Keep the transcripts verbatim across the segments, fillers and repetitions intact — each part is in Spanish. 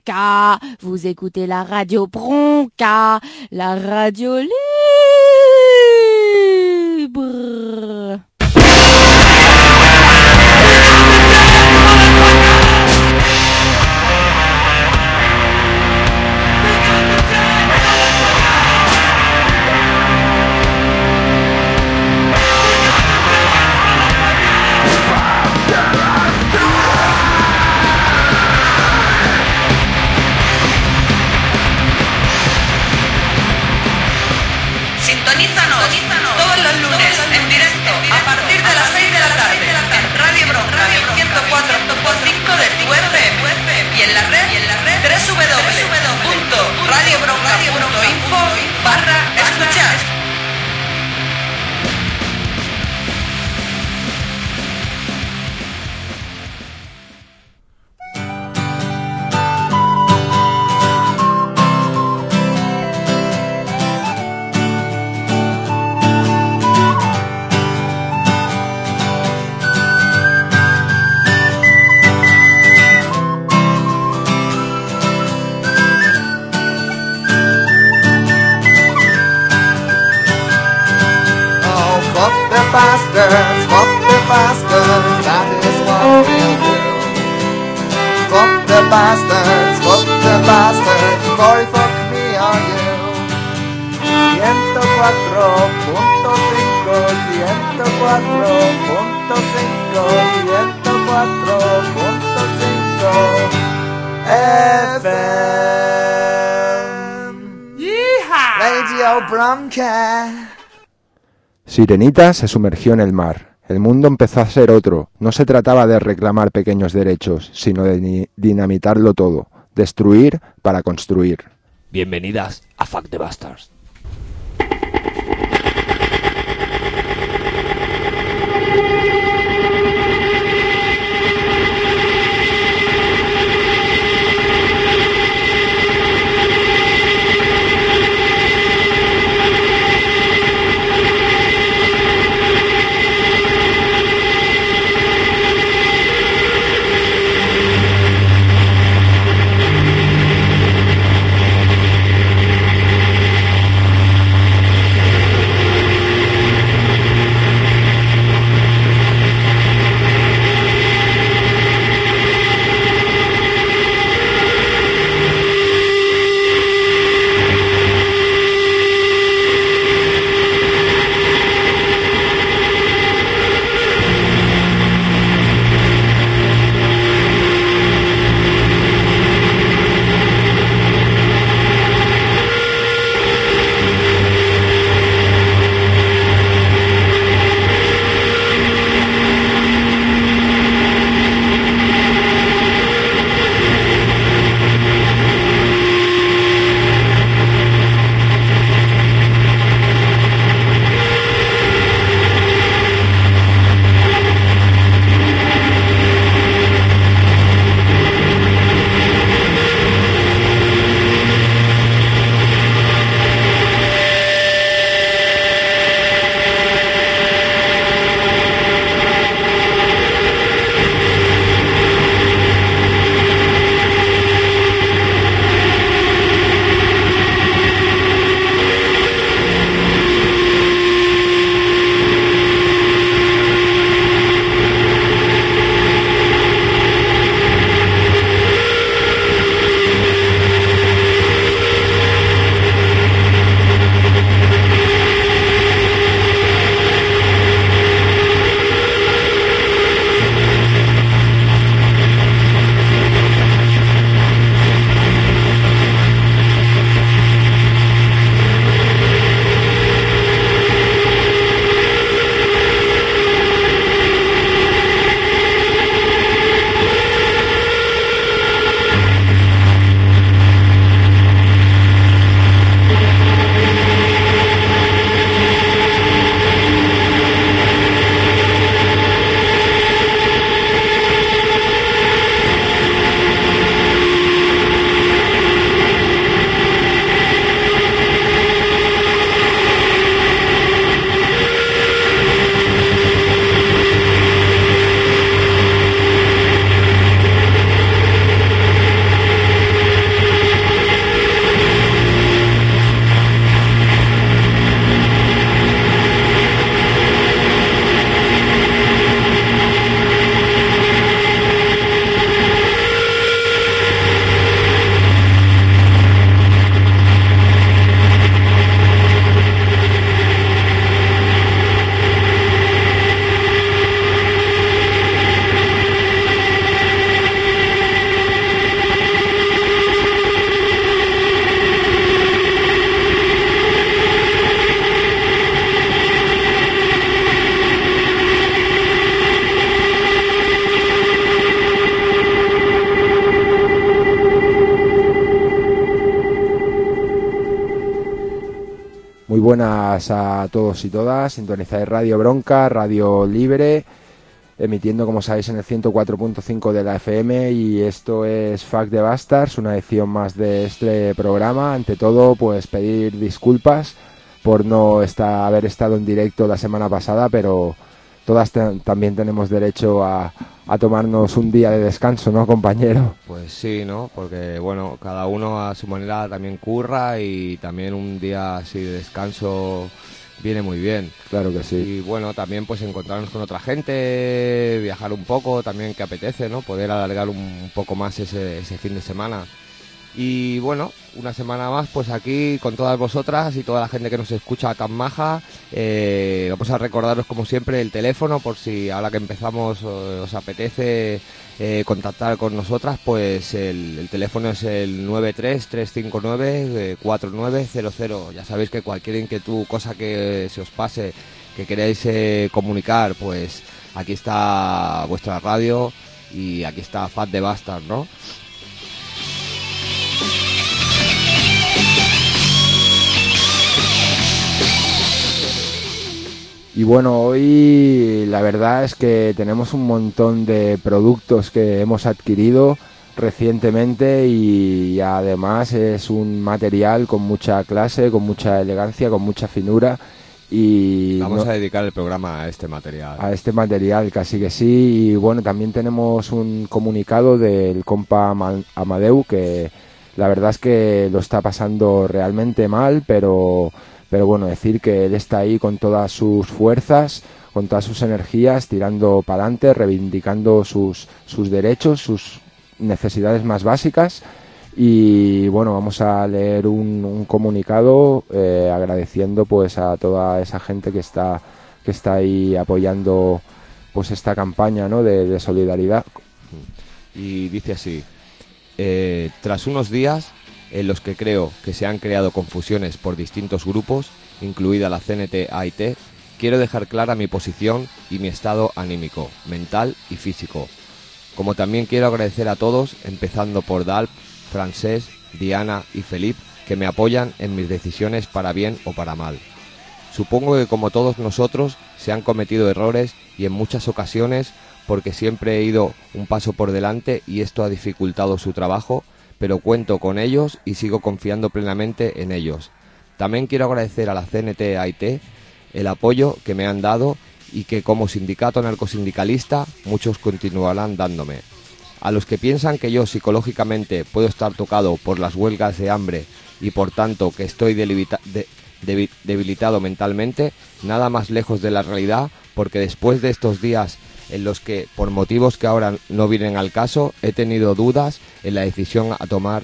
Bronca. Vous écoutez la radio Bronca, la radio libre. Sintonízanos todos los lunes en directo a partir de las seis de la tarde en Radio Bronca ciento cuatro punto cinco de tu F M y en la red doble u doble u doble u punto radio bronca punto info barra escuchar. Bastards, fuck the bastards, that is what we'll do. Fuck the bastards, fuck the bastards, boy fuck me or you. ciento cuatro punto cinco, ciento cuatro punto cinco, ciento cuatro punto cinco F M. ¡Yeehaw! Radio Bronca. Sirenita se sumergió en el mar. El mundo empezó a ser otro. No se trataba de reclamar pequeños derechos, sino de dinamitarlo todo. Destruir para construir. Bienvenidas a Fuck the Bastards. buenas a todos y todas. Sintonizáis Radio Bronca, radio libre, emitiendo, como sabéis, en el ciento cuatro punto cinco de la F M, y esto es Fuck the Bastards, una edición más de este programa. Ante todo, pues pedir disculpas por no estar, haber estado en directo la semana pasada, pero todas te, también tenemos derecho a, a tomarnos un día de descanso, ¿no, compañero? Pues sí, ¿no? Porque, bueno, cada uno a su manera también curra, y también un día así de descanso viene muy bien. Claro que sí. Y bueno, también pues encontrarnos con otra gente, viajar un poco, también que apetece, ¿no? Poder alargar un poco más ese, ese fin de semana. Y bueno, una semana más pues aquí con todas vosotras y toda la gente que nos escucha tan maja. Eh, vamos a recordaros como siempre el teléfono, por si ahora que empezamos os apetece eh, contactar con nosotras. Pues el, el teléfono es el nueve tres, tres cinco nueve, cuatro nueve cero cero. Ya sabéis que cualquier inquietud, cosa que se os pase, que queréis eh, comunicar, pues aquí está vuestra radio y aquí está Fuck the Bastards, ¿no? Y bueno, hoy la verdad es que tenemos un montón de productos que hemos adquirido recientemente, y además es un material con mucha clase, con mucha elegancia, con mucha finura. Y vamos no, a dedicar el programa a este material. A este material, casi que sí. Y bueno, también tenemos un comunicado del compa Amadeu, que la verdad es que lo está pasando realmente mal, pero... Pero bueno, decir que él está ahí con todas sus fuerzas, con todas sus energías, tirando para adelante, reivindicando sus, sus derechos, sus necesidades más básicas. Y bueno, vamos a leer un, un comunicado eh, agradeciendo pues a toda esa gente que está, que está ahí apoyando pues esta campaña, ¿no?, de, de solidaridad. Y dice así: eh, tras unos días en los que creo que se han creado confusiones por distintos grupos, incluida la C N T A I T, quiero dejar clara mi posición y mi estado anímico, mental y físico. Como también quiero agradecer a todos, empezando por Dalp, Francés, Diana y Felipe, que me apoyan en mis decisiones para bien o para mal. Supongo que como todos nosotros se han cometido errores, y en muchas ocasiones porque siempre he ido un paso por delante y esto ha dificultado su trabajo, pero cuento con ellos y sigo confiando plenamente en ellos. También quiero agradecer a la C N T A I T el apoyo que me han dado y que como sindicato anarcosindicalista muchos continuarán dándome. A los que piensan que yo psicológicamente puedo estar tocado por las huelgas de hambre y por tanto que estoy debilita- de- de- debilitado mentalmente, nada más lejos de la realidad, porque después de estos días en los que, por motivos que ahora no vienen al caso, he tenido dudas en la decisión a tomar,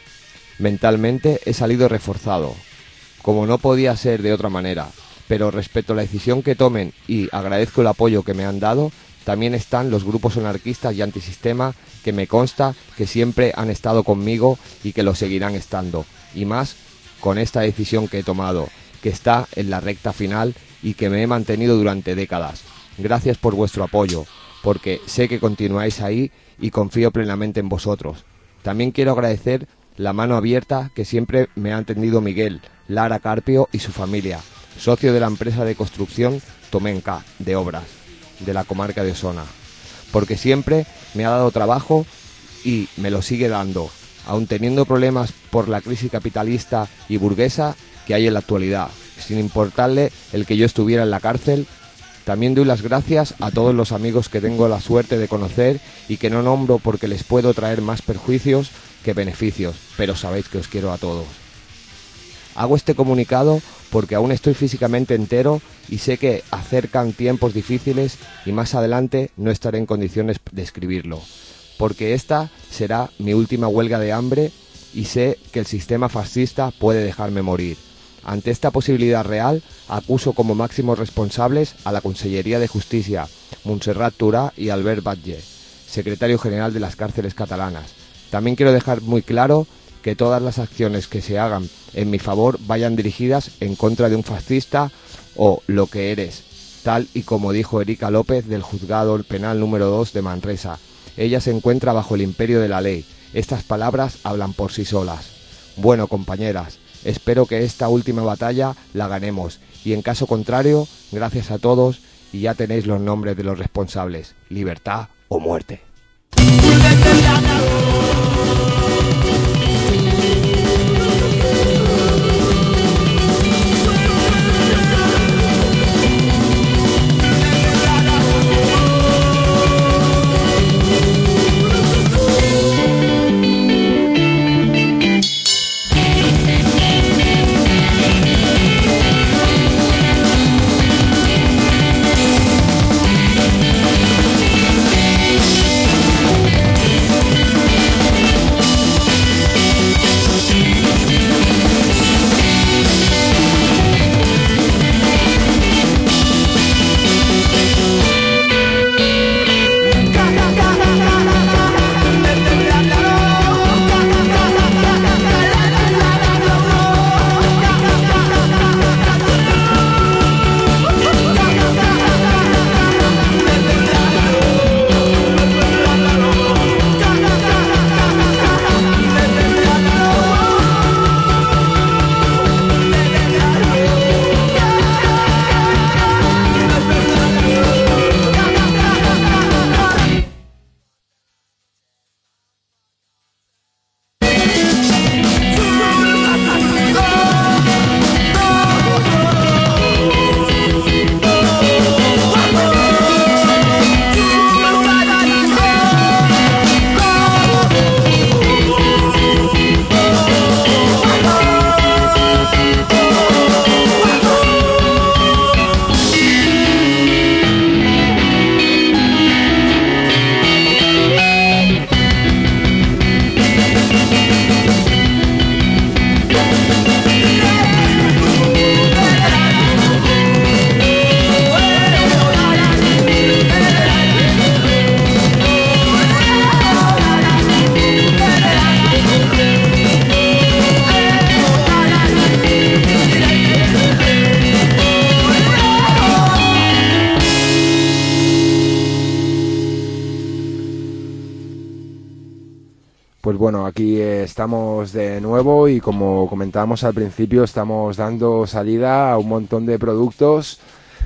mentalmente he salido reforzado, como no podía ser de otra manera. Pero respecto a la decisión que tomen, y agradezco el apoyo que me han dado, también están los grupos anarquistas y antisistema, que me consta que siempre han estado conmigo y que lo seguirán estando, y más con esta decisión que he tomado, que está en la recta final y que me he mantenido durante décadas. Gracias por vuestro apoyo, porque sé que continuáis ahí y confío plenamente en vosotros. También quiero agradecer la mano abierta que siempre me ha tendido Miguel, Lara Carpio y su familia, socio de la empresa de construcción Tomenca de Obras, de la comarca de Osona, porque siempre me ha dado trabajo y me lo sigue dando, aun teniendo problemas por la crisis capitalista y burguesa que hay en la actualidad, sin importarle el que yo estuviera en la cárcel. También doy las gracias a todos los amigos que tengo la suerte de conocer y que no nombro porque les puedo traer más perjuicios que beneficios, pero sabéis que os quiero a todos. Hago este comunicado porque aún estoy físicamente entero y sé que acercan tiempos difíciles y más adelante no estaré en condiciones de escribirlo, porque esta será mi última huelga de hambre y sé que el sistema fascista puede dejarme morir. Ante esta posibilidad real, acuso como máximos responsables a la Consellería de Justicia, Montserrat Turà y Albert Batlle, secretario general de las cárceles catalanas. También quiero dejar muy claro que todas las acciones que se hagan en mi favor vayan dirigidas en contra de un fascista o lo que eres, tal y como dijo Erika López del Juzgado Penal número dos de Manresa. Ella se encuentra bajo el imperio de la ley. Estas palabras hablan por sí solas. Bueno, compañeras, Espero que esta última batalla la ganemos y en caso contrario, gracias a todos y ya tenéis los nombres de los responsables, libertad o muerte. Pues bueno, aquí estamos de nuevo y como comentábamos al principio, estamos dando salida a un montón de productos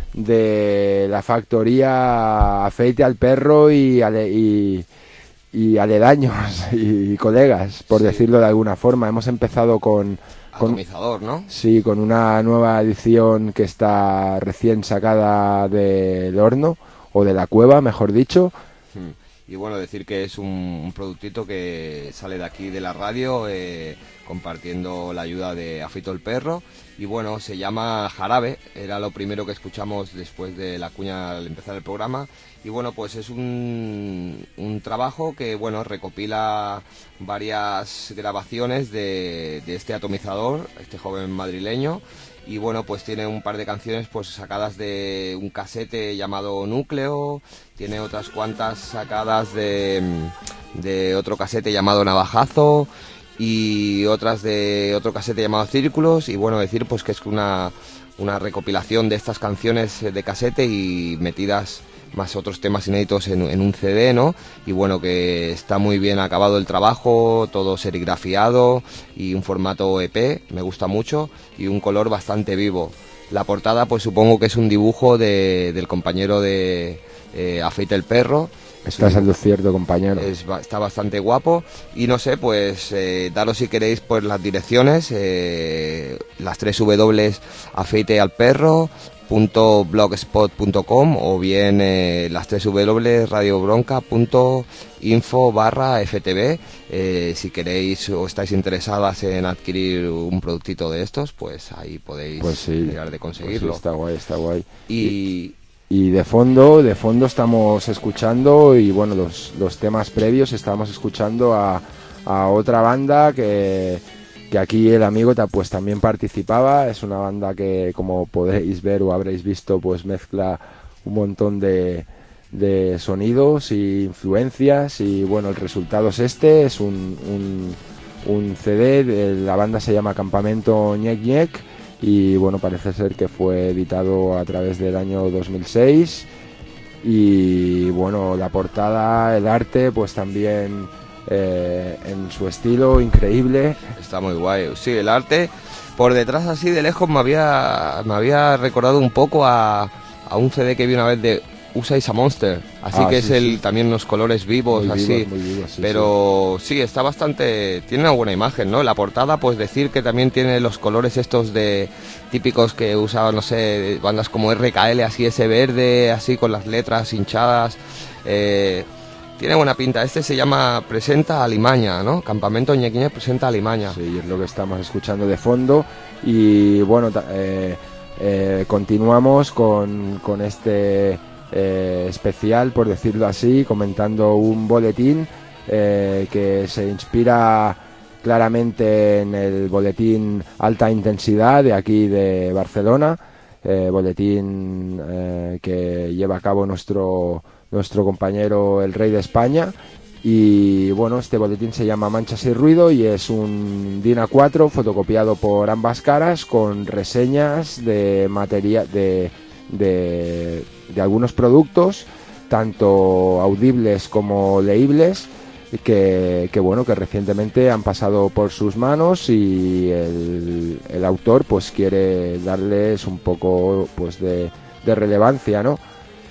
de la factoría Afeite al Perro y, ale, y, y aledaños y colegas, por sí. decirlo de alguna forma. Hemos empezado con... con Atomizador, ¿no? Sí, con una nueva edición que está recién sacada del horno, o de la cueva, mejor dicho. Hmm. Y bueno, decir que es un, un productito que sale de aquí de la radio, eh, compartiendo la ayuda de Afeito el Perro. Y bueno, se llama Jarabe, era lo primero que escuchamos después de la cuña al empezar el programa. Y bueno, pues es un, un trabajo que bueno recopila varias grabaciones de, de este atomizador, este joven madrileño. Y bueno, pues tiene un par de canciones pues sacadas de un casete llamado Núcleo, tiene otras cuantas sacadas de, de otro casete llamado Navajazo y otras de otro casete llamado Círculos. Y bueno, decir pues que es una, una recopilación de estas canciones de casete y metidas más otros temas inéditos en, en un C D, ¿no? Y bueno, que está muy bien acabado el trabajo, todo serigrafiado y un formato E P, me gusta mucho, y un color bastante vivo. La portada, pues supongo que es un dibujo de, del compañero de eh, Afeite el Perro. Estás en lo cierto, compañero. Es, está bastante guapo. Y no sé, pues eh, daros si queréis pues las direcciones, eh, las tres W Afeite al Perro punto blogspot punto com o bien eh, las tres W radiobronca punto info barra F T V. Eh, si queréis o estáis interesadas en adquirir un productito de estos, pues ahí podéis pues sí, llegar de conseguirlo. Pues sí, está guay, está guay. Y... Y de fondo, de fondo estamos escuchando, y bueno, los, los temas previos estamos escuchando a, a otra banda que, que aquí el amigo pues también participaba. Es una banda que, como podréis ver o habréis visto, pues mezcla un montón de, de sonidos e influencias, y bueno, el resultado es este, es un, un, un C D, de, la banda se llama Campamento Ñec Ñec. Y bueno, parece ser que fue editado a través del año dos mil seis. Y bueno, la portada, el arte, pues también eh, en su estilo increíble. Está muy guay. Sí, el arte por detrás así de lejos me había me había recordado un poco a, a un C D que vi una vez de Usa Is a Monster, así Ah, que sí, es el sí. también unos colores vivos, Muy así, vivos, muy vivos, sí, pero sí. está bastante, tiene una buena imagen, ¿no? La portada, pues decir que también tiene los colores estos de típicos que usaban, no sé, bandas como R K L, así ese verde, así con las letras hinchadas, eh, tiene buena pinta. Este se llama Presenta Alimaña, ¿no? Campamento Ñequiñe presenta Alimaña. Sí, es lo que estamos escuchando de fondo. Y bueno, ta- eh, eh, continuamos con, con este eh, especial, por decirlo así, comentando un boletín eh, que se inspira claramente en el boletín Alta Intensidad de aquí de Barcelona, eh, boletín eh, que lleva a cabo nuestro, nuestro compañero el Rey de España. Y bueno, este boletín se llama Manchas y Ruido y es un DIN A cuatro fotocopiado por ambas caras con reseñas de materia de, de, de algunos productos, tanto audibles como leíbles, que, que bueno, que recientemente han pasado por sus manos y el, el autor pues quiere darles un poco pues de, de relevancia, ¿no?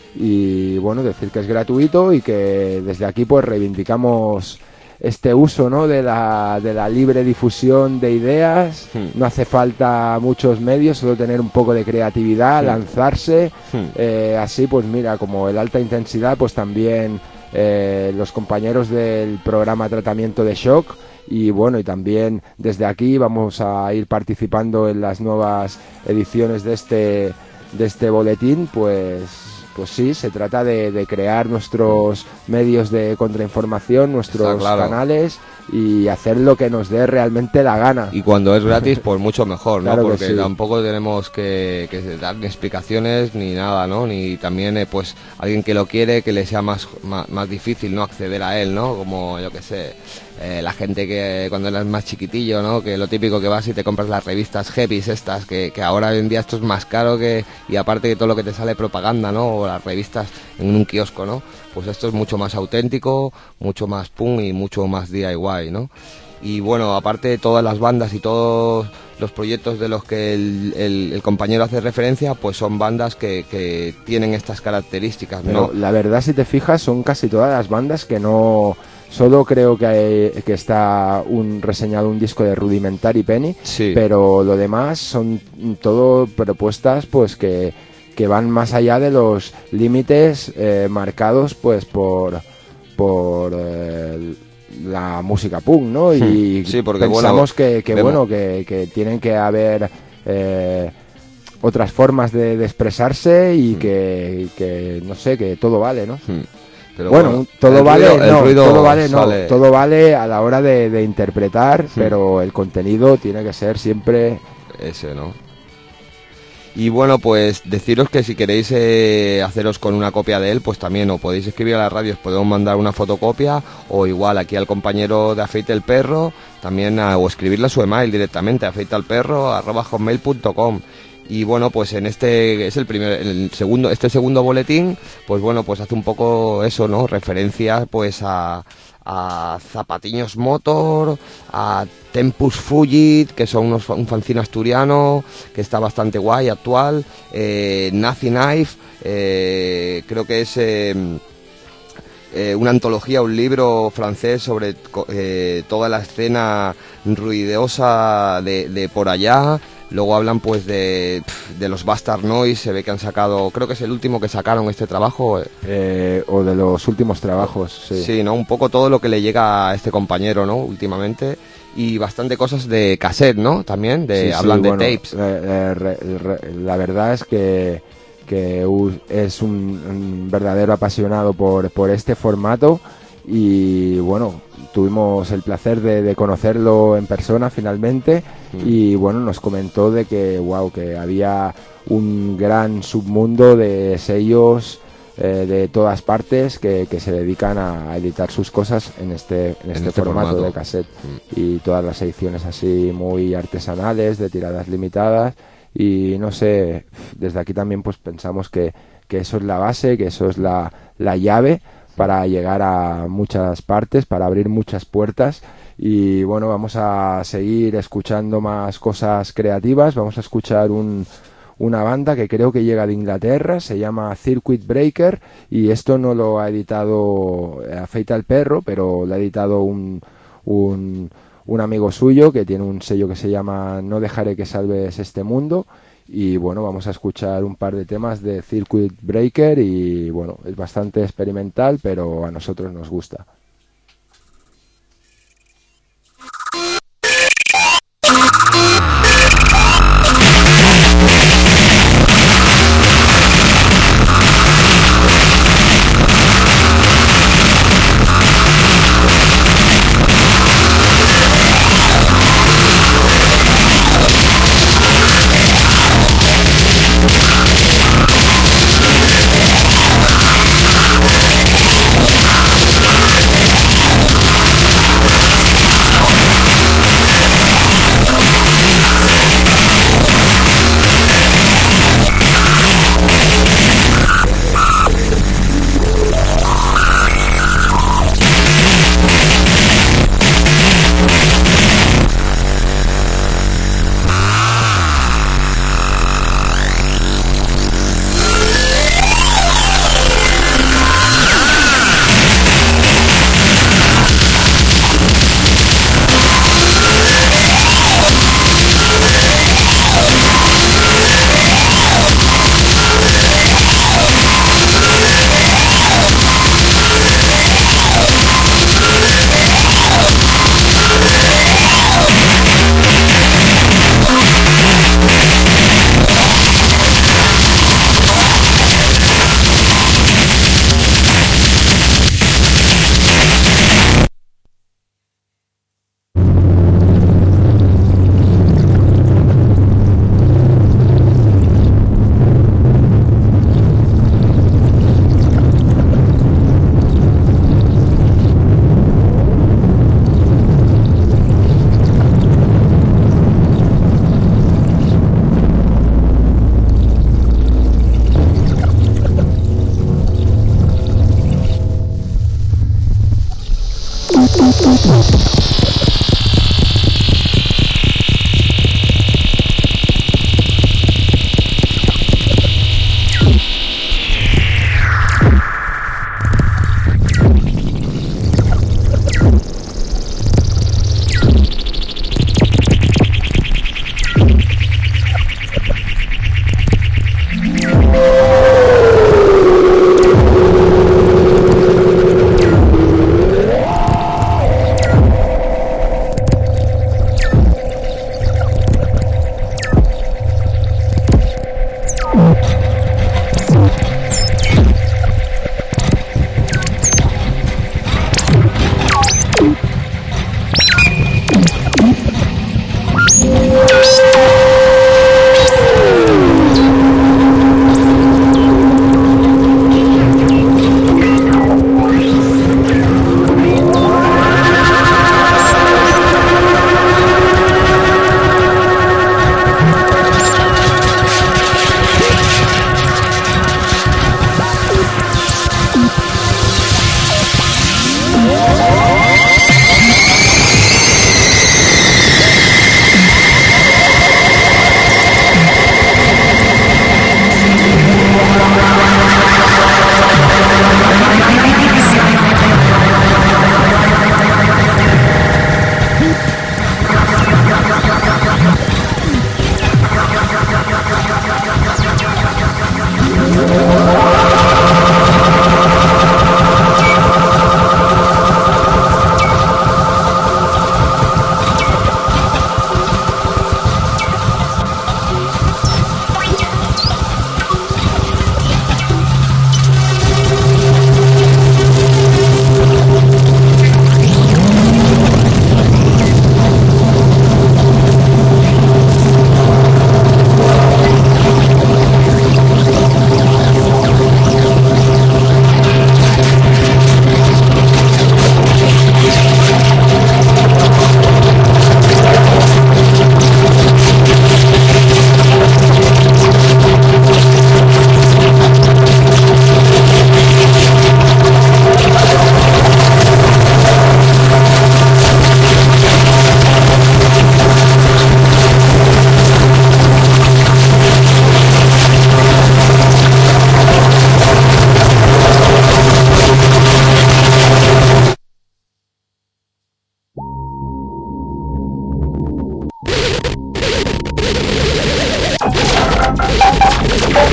Y bueno, decir que es gratuito y que desde aquí pues reivindicamos este uso, ¿no? de la, de la libre difusión de ideas. Hmm. No hace falta muchos medios, solo tener un poco de creatividad, Hmm. lanzarse. Hmm. Eh, así pues mira, como el Alta Intensidad, pues también eh, los compañeros del programa Tratamiento de Shock. Y bueno, y también desde aquí vamos a ir participando en las nuevas ediciones de este, de este boletín, pues pues sí, se trata de, de crear nuestros medios de contrainformación, nuestros Está claro. canales y hacer lo que nos dé realmente la gana. Y cuando es gratis, pues mucho mejor, ¿no? Claro que Porque sí. tampoco tenemos que, que dar ni explicaciones ni nada, ¿no? Ni también, eh, pues, alguien que lo quiere, que le sea más, más, más difícil, ¿no? Acceder a él, ¿no? Como, yo qué sé, eh, la gente que cuando eras más chiquitillo, ¿no? Que lo típico que vas y te compras las revistas heavies estas, que, que ahora hoy en día esto es más caro que... Y aparte de todo lo que te sale propaganda, ¿no? O las revistas en un kiosco, ¿no? Pues esto es mucho más auténtico, mucho más punk y mucho más D I Y, ¿no? Y bueno, aparte de todas las bandas y todos los proyectos de los que el, el, el compañero hace referencia, pues son bandas que, que tienen estas características, ¿no? Pero la verdad, si te fijas, son casi todas las bandas que no... Solo creo que, hay, que está un reseñado un disco de Rudimentary Penny, Sí. pero lo demás son todo propuestas pues que, que van más allá de los límites eh, marcados pues por por eh, la música punk, ¿no? Y Sí, porque, pensamos bueno, que, que vemos- bueno que, que tienen que haber eh, otras formas de, de expresarse y que, que no sé, que todo vale, ¿no? Hmm. Pero Bueno, un- todo el vale, ruido- el no, ruido todo vale, no, sale- todo vale a la hora de, de interpretar, pero el contenido tiene que ser siempre. Ese, ¿no? Y bueno, pues deciros que si queréis eh, haceros con una copia de él, pues también o podéis escribir a la radio, os podemos mandar una fotocopia, o igual aquí al compañero de Afeite el Perro, también a- o escribirle a su email directamente, afeitealperro arroba hotmail punto com. Y bueno, pues en este es el primer, el segundo, este segundo boletín, pues bueno, pues hace un poco eso, ¿no? Referencia pues a, a Zapatiños Motor, a Tempus Fugit, que son unos, un fanzine asturiano que está bastante guay, actual, eh, Nazi Knife, eh, creo que es eh, eh, una antología, un libro francés sobre co- eh, toda la escena ruidosa de, de por allá. Luego hablan pues de, de los Bastard Noise, se ve que han sacado, creo que es el último que sacaron este trabajo. eh, Eh, o de los últimos trabajos, sí. Sí, ¿no? Un poco todo lo que le llega a este compañero, ¿no? Últimamente. Y bastante cosas de cassette, ¿no? También, de, Sí, sí, hablan bueno, de tapes. eh, eh, re- re- la verdad es que, que u- es un, un verdadero apasionado por, por este formato y bueno, tuvimos el placer de, de conocerlo en persona finalmente y bueno, nos comentó de que wow, que había un gran submundo de sellos eh, de todas partes que, que se dedican a, a editar sus cosas en este, en este, este formato, formato. de cassette y todas las ediciones así muy artesanales, de tiradas limitadas y no sé, desde aquí también pues pensamos que, que eso es la base, que eso es la, la llave para llegar a muchas partes, para abrir muchas puertas. Y bueno, vamos a seguir escuchando más cosas creativas. Vamos a escuchar un, una banda que creo que llega de Inglaterra, se llama Circuit Breaker, y esto no lo ha editado Afeita el Perro, pero lo ha editado un, un, un amigo suyo que tiene un sello que se llama No dejaré que salves este mundo. Y bueno, vamos a escuchar un par de temas de Circuit Breaker y bueno, es bastante experimental, pero a nosotros nos gusta.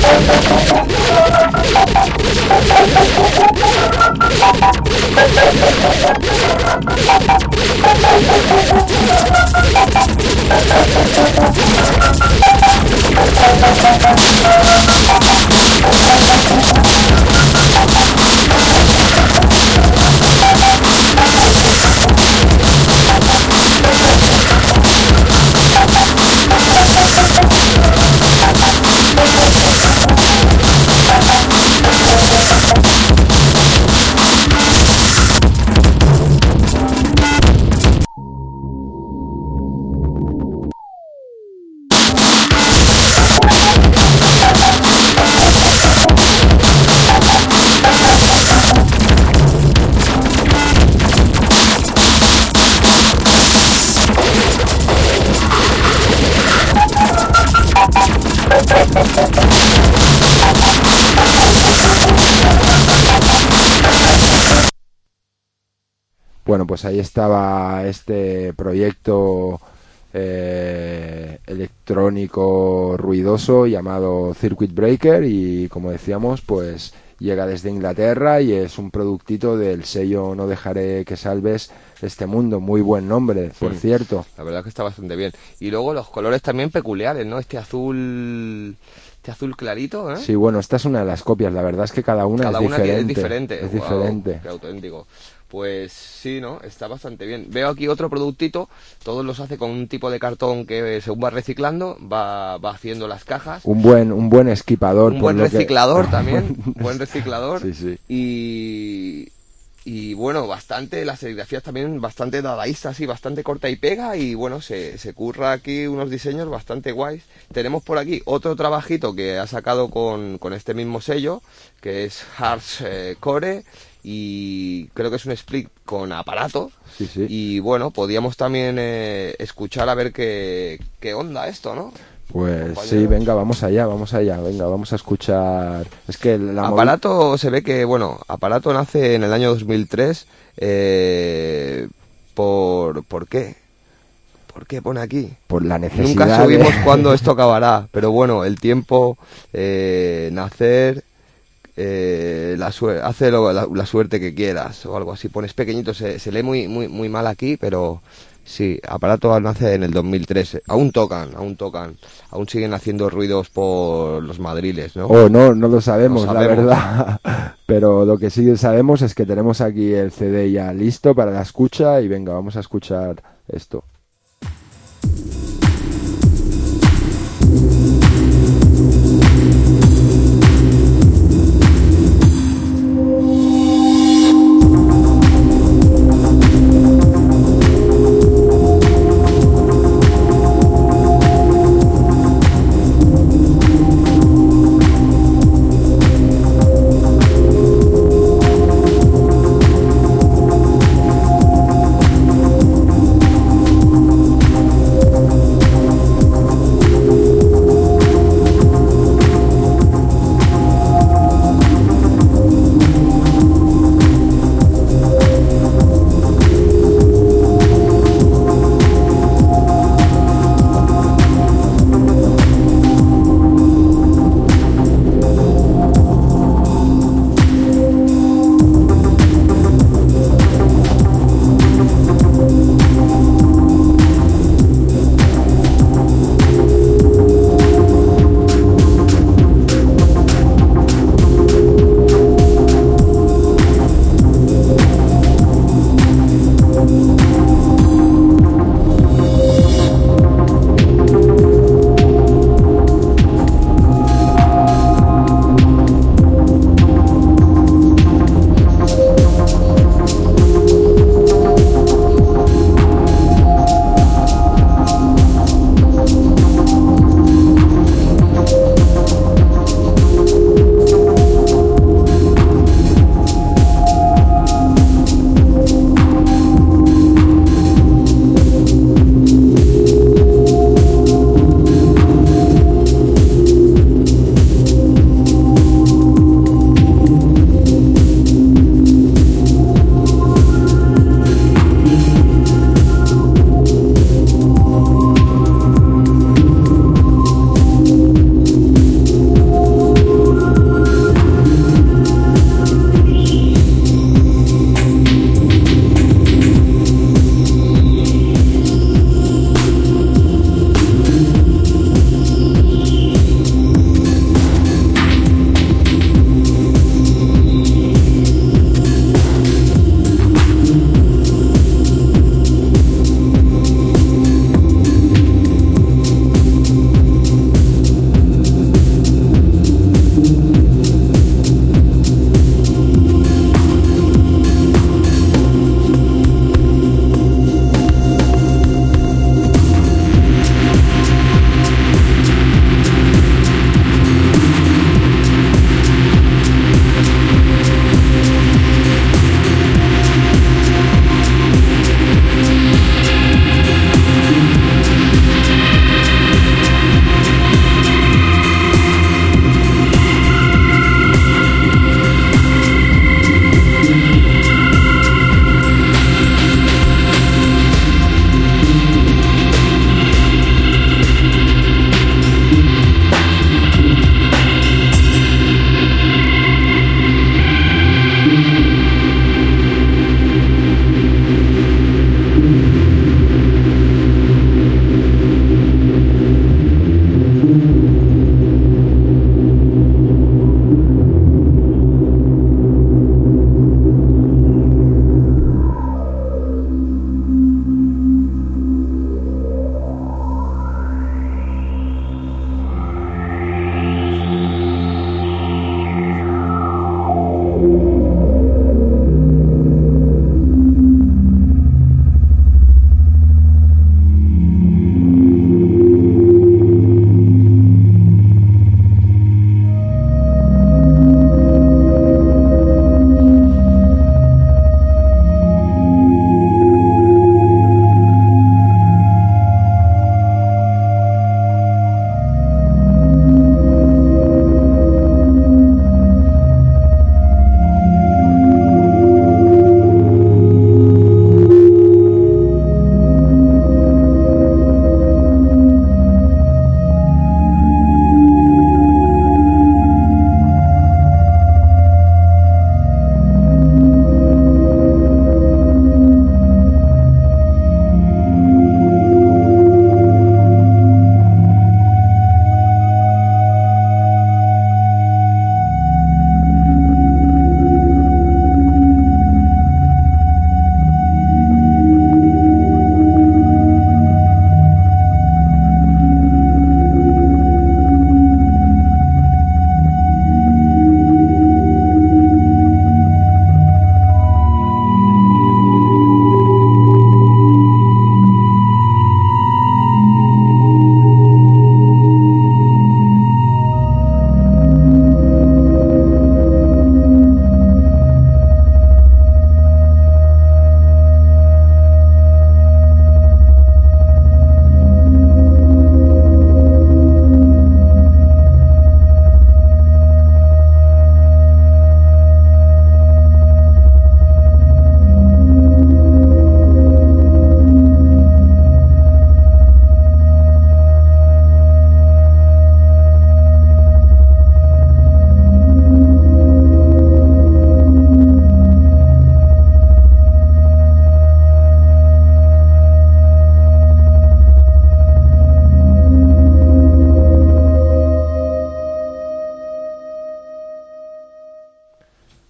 Bueno, pues ahí estaba este proyecto eh, electrónico ruidoso llamado Circuit Breaker, y como decíamos, pues llega desde Inglaterra y es un productito del sello No Dejaré Que Salves Este Mundo. Muy buen nombre, por Sí, cierto. la verdad que está bastante bien. Y luego los colores también peculiares, ¿no? Este azul... Este azul clarito, ¿eh? Sí, bueno, esta es una de las copias. La verdad es que cada una Cada es una diferente. es diferente. Es Guau, diferente. qué auténtico. Pues sí, ¿no? Está bastante bien. Veo aquí otro productito, todos los hace con un tipo de cartón que según va reciclando, va, va haciendo las cajas. Un buen, un buen esquipador. Un por buen lo que- reciclador también, un buen reciclador. Sí, sí. Y, y bueno, bastante, las serigrafías también bastante dadaístas y bastante corta y pega, y bueno, se, se curra aquí unos diseños bastante guays. Tenemos por aquí otro trabajito que ha sacado con, con este mismo sello, que es Harsh eh, Core, y creo que es un split con aparato. Sí, sí. Y bueno, podíamos también eh, escuchar a ver qué, qué onda esto, ¿no? Pues Compañeros. sí, venga, vamos allá, vamos allá, venga, vamos a escuchar. Es que la movi- Aparato se ve que, bueno, Aparato nace en el año dos mil tres. Eh, por, ¿Por qué? ¿Por qué pone aquí? por la necesidad. Nunca de- subimos cuándo esto acabará, pero bueno, el tiempo, eh, nacer, eh, la suer- hace lo- la, la suerte que quieras o algo así. Pones pequeñito, se, se lee muy, muy, muy mal aquí, pero sí, Aparato nace en el dos mil tres. Aún tocan, aún tocan, aún siguen haciendo ruidos por los madriles, ¿no? Oh, no, no lo sabemos, No la sabemos. verdad. Pero lo que sí sabemos es que tenemos aquí el C D ya listo para la escucha y venga, vamos a escuchar esto. Thank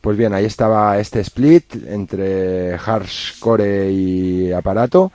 Pues bien, ahí estaba este split entre hardcore y aparato.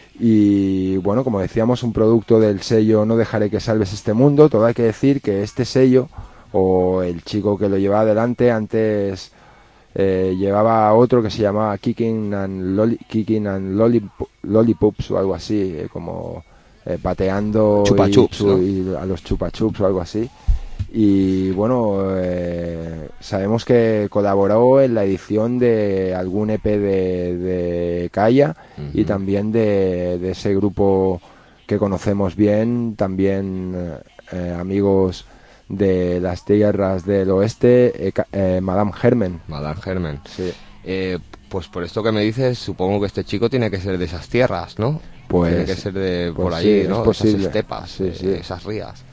Y bueno, como decíamos, un producto del sello No Dejaré Que Salves Este Mundo. Todo hay que decir que este sello, o el chico que lo llevaba adelante, antes eh, llevaba otro que se llamaba Kicking and, Lolli Kicking and Lollip Lollipops o algo así, eh, como eh, pateando Chupa y, chups, chu ¿no? y a los chupa chups o algo así. Y bueno, eh, sabemos que colaboró en la edición de algún E P de, de Kaya, uh-huh. y también de, de ese grupo que conocemos bien, también eh, amigos de las tierras del oeste, eh, eh, Madame Germen. Madame Germen. Sí. Eh, pues por esto que me dices, supongo que este chico tiene que ser de esas tierras, ¿no? Pues, tiene que ser de por pues allí, sí, ¿no? Es posible. Esas estepas, sí, sí. Eh, esas rías.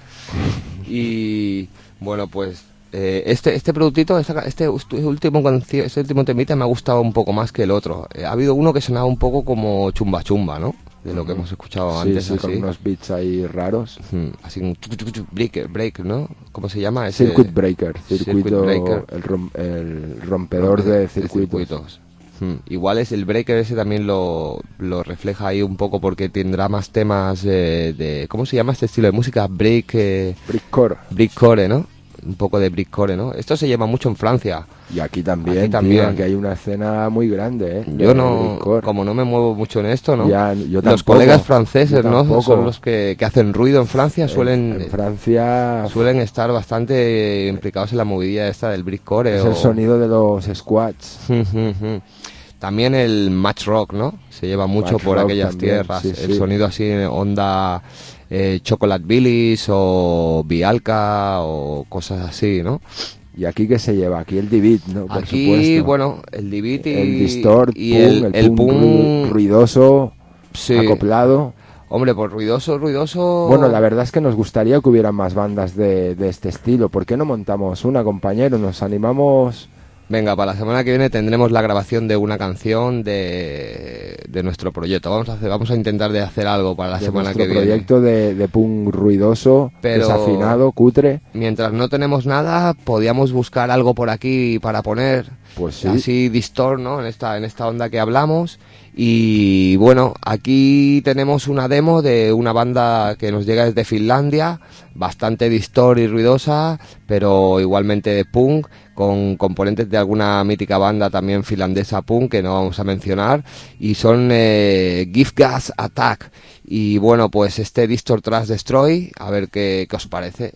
Y bueno, pues eh, este este productito, esta, este último cancio, este último temita me ha gustado un poco más que el otro. Eh, ha habido uno que sonaba un poco como chumba chumba, ¿no? De lo que hemos escuchado sí, antes, sí, así. con unos beats ahí raros. Hmm, así un breaker, break, ¿no? ¿Cómo se llama? Ese... Circuit breaker, circuito, Circuit breaker. El, rom el rompedor de circuitos. De circuitos. Hmm. Igual es el breaker ese también lo, lo refleja ahí un poco porque tendrá más temas eh, de... ¿Cómo se llama este estilo de música? Break... Eh, Breakcore. Breakcore, ¿no? Un poco de breakcore, ¿no? Esto se lleva mucho en Francia. Y aquí también, aquí también. Tío, que hay una escena muy grande, ¿eh? Yo no, como no me muevo mucho en esto, ¿no? Ya, yo Los tampoco, colegas franceses, ¿no? Tampoco. Son los que, que hacen ruido en Francia, suelen... En, en Francia... Suelen estar bastante implicados en la movida esta del breakcore. Es o... el sonido de los squats. También el match rock, ¿no? Se lleva mucho Match por rock aquellas también, tierras. sí, el sí. sonido así, onda eh, Chocolate Billies o Bialca o cosas así, ¿no? ¿Y aquí qué se lleva? Aquí el D-beat, ¿no? Por aquí, supuesto. bueno, el D-beat y el distort, y pum, el, el, el pum, pum ruidoso, sí. acoplado. Hombre, pues ruidoso, ruidoso... Bueno, la verdad es que nos gustaría que hubieran más bandas de, de este estilo. ¿Por qué no montamos una, compañero? Nos animamos... Venga, para la semana que viene tendremos la grabación de una canción de, de nuestro proyecto. Vamos a hacer, vamos a intentar de hacer algo para la de semana que viene. Nuestro proyecto de, de punk ruidoso, Pero desafinado, cutre. Mientras no tenemos nada, podíamos buscar algo por aquí para poner. Pues sí. Así distort, ¿no? En esta, en esta onda que hablamos. Y bueno, aquí tenemos una demo de una banda que nos llega desde Finlandia, bastante distort y ruidosa, pero igualmente de punk, con componentes de alguna mítica banda también finlandesa punk que no vamos a mencionar, y son eh, Give Gas Attack. Y bueno, pues este Distort Trash Destroy, a ver qué, qué os parece.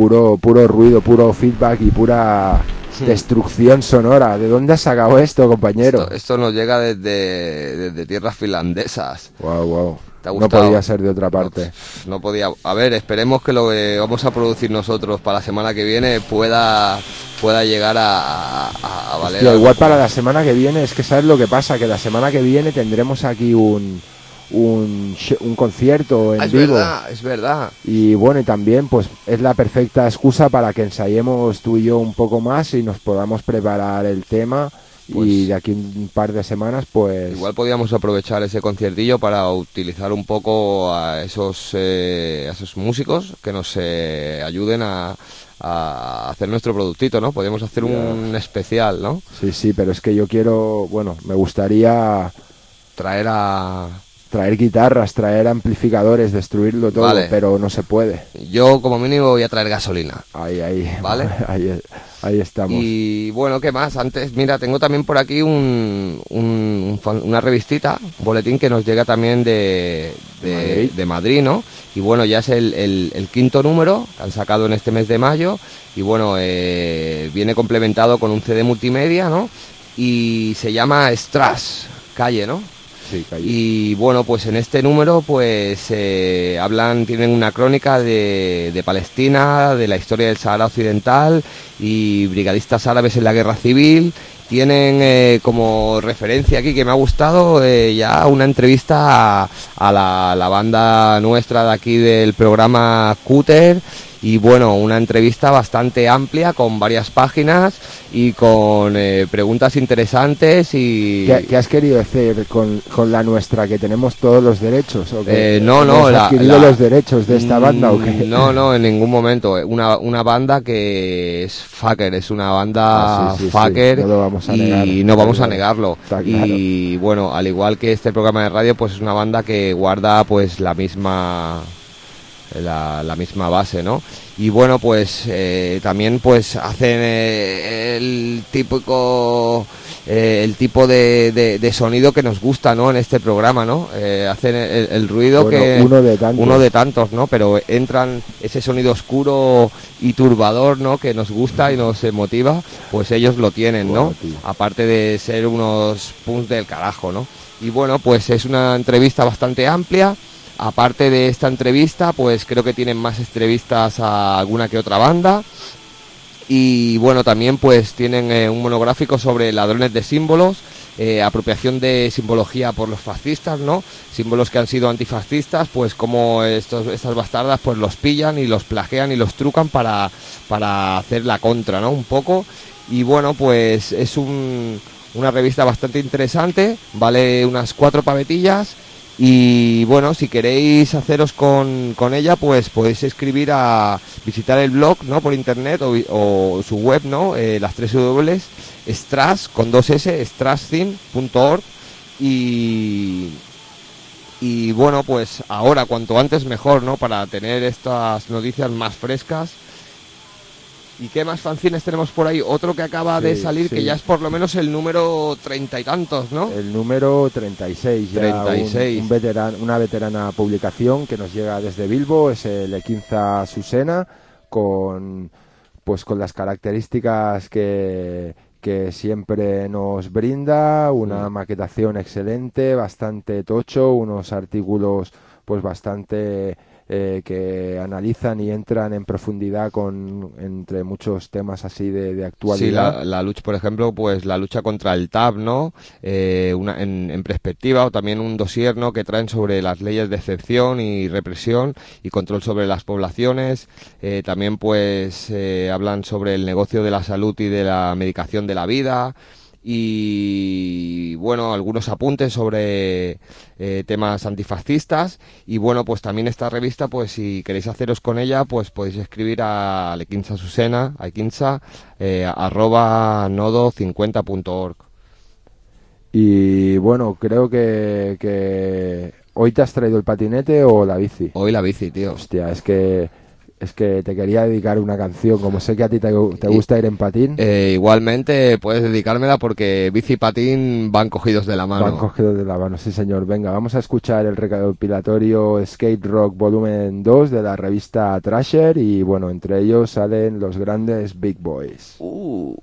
puro, puro ruido, puro feedback y pura destrucción sonora. ¿De dónde has sacado esto, compañero? Esto, esto nos llega desde, desde tierras finlandesas. Wow, wow. ¿Te ha No gustado? podía ser de otra parte. No, no podía. A ver, esperemos que lo que vamos a producir nosotros para la semana que viene pueda pueda llegar a, a, a valer. Hostia, algo. igual para la semana que viene, es que sabes lo que pasa, que la semana que viene tendremos aquí un un, sh- un concierto en Ah, es vivo. verdad, es verdad. Y bueno, y también pues es la perfecta excusa para que ensayemos tú y yo un poco más y nos podamos preparar el tema. Pues, y de aquí un par de semanas pues igual podíamos aprovechar ese conciertillo para utilizar un poco a esos eh, a esos músicos que nos eh, ayuden a, a hacer nuestro productito, ¿no? Podríamos hacer Ya. un especial, ¿no? sí, sí, pero es que yo quiero, bueno, me gustaría Traer a... traer guitarras, traer amplificadores, destruirlo todo, Vale. pero no se puede. Yo como mínimo voy a traer gasolina. Ahí, ahí, Vale. ahí, ahí estamos. Y bueno, ¿qué más? Antes, mira, tengo también por aquí un, un- un fan- una revistita, un boletín que nos llega también de, de, Madrid. de Madrid, ¿no? Y bueno, ya es el, el- el quinto número que han sacado en este mes de mayo. Y bueno, eh, viene complementado con un C D multimedia, ¿no? Y se llama Strass, calle, ¿no? Sí, calle. Y bueno, pues en este número pues eh, hablan, tienen una crónica de, de Palestina, de la historia del Sahara Occidental y brigadistas árabes en la guerra civil. Tienen eh, como referencia aquí que me ha gustado eh, ya una entrevista a, a la, la banda nuestra de aquí del programa Cúter. Y bueno, una entrevista bastante amplia con varias páginas y con eh, preguntas interesantes y... ¿Qué, qué has querido decir con, con la nuestra? ¿Que tenemos todos los derechos? ¿O que Eh, no, no, hemos la- adquirido la- los derechos de esta banda o qué? No, no, en ningún momento. Una, una banda que es fucker, es una banda Ah, sí, sí, sí. fucker No lo vamos a y negar. no vamos Está a claro. negarlo. Está claro. Y bueno, al igual que este programa de radio, pues es una banda que guarda pues la misma la, la misma base, ¿no? Y bueno, pues eh, también pues hacen eh, el típico eh, el tipo de, de, de sonido que nos gusta, ¿no? En este programa, ¿no? Eh, hacen el, el ruido Bueno, que uno de tantos. uno de tantos, ¿no? Pero entran ese sonido oscuro y turbador, ¿no? Que nos gusta y nos motiva, pues ellos lo tienen, ¿no? Bueno, tío. Aparte de ser unos punks del carajo, ¿no? Y bueno, pues es una entrevista bastante amplia. Aparte de esta entrevista, pues creo que tienen más entrevistas a alguna que otra banda. Y bueno, también pues tienen eh, un monográfico sobre ladrones de símbolos, eh, apropiación de simbología por los fascistas, ¿no? Símbolos que han sido antifascistas, pues como estos, estas bastardas pues los pillan y los plagian y los trucan para, para hacer la contra, ¿no? Un poco. Y bueno, pues es un, una revista bastante interesante, vale unas cuatro pavetillas. Y bueno, si queréis haceros con, con ella, pues podéis escribir a visitar el blog, ¿no? Por internet o, o su web, ¿no? Eh, las tres W, Strass, con dos S, strasstheme punto org. Y, y bueno, pues ahora, cuanto antes mejor, ¿no? Para tener estas noticias más frescas. ¿Y qué más fanzines tenemos por ahí? Otro que acaba Sí, de salir, sí. que ya es por lo menos el número treinta y tantos, ¿no? El número treinta y seis, ya treinta y seis. Un, un veteran- una veterana publicación que nos llega desde Bilbo, es el Equinza Susena, con pues con las características que, que siempre nos brinda, una Mm. maquetación excelente, bastante tocho, unos artículos pues bastante eh, que analizan y entran en profundidad con entre muchos temas así de, de actualidad. Sí, la, la lucha, por ejemplo, pues la lucha contra el T A B, ¿no? Eh, una, en, en perspectiva, o también un dossier, ¿no? Que traen sobre las leyes de excepción y represión y control sobre las poblaciones. Eh, también, pues, eh, hablan sobre el negocio de la salud y de la medicación de la vida. Y bueno, algunos apuntes sobre eh, temas antifascistas. Y bueno, pues también esta revista, pues si queréis haceros con ella, pues podéis escribir a Lequinza Susena, a Equinza, eh, arroba nodo cincuenta punto org. Y bueno, creo que, que hoy te has traído el patinete o la bici. Hoy la bici, tío. Hostia, es que Es que te quería dedicar una canción, como sé que a ti te, te gusta ir en patín. Eh, igualmente puedes dedicármela porque bici y patín van cogidos de la mano. Van cogidos de la mano, sí señor. Venga, vamos a escuchar el recopilatorio Skate Rock Volumen dos de la revista Thrasher y bueno, entre ellos salen los grandes Big Boys. Uh.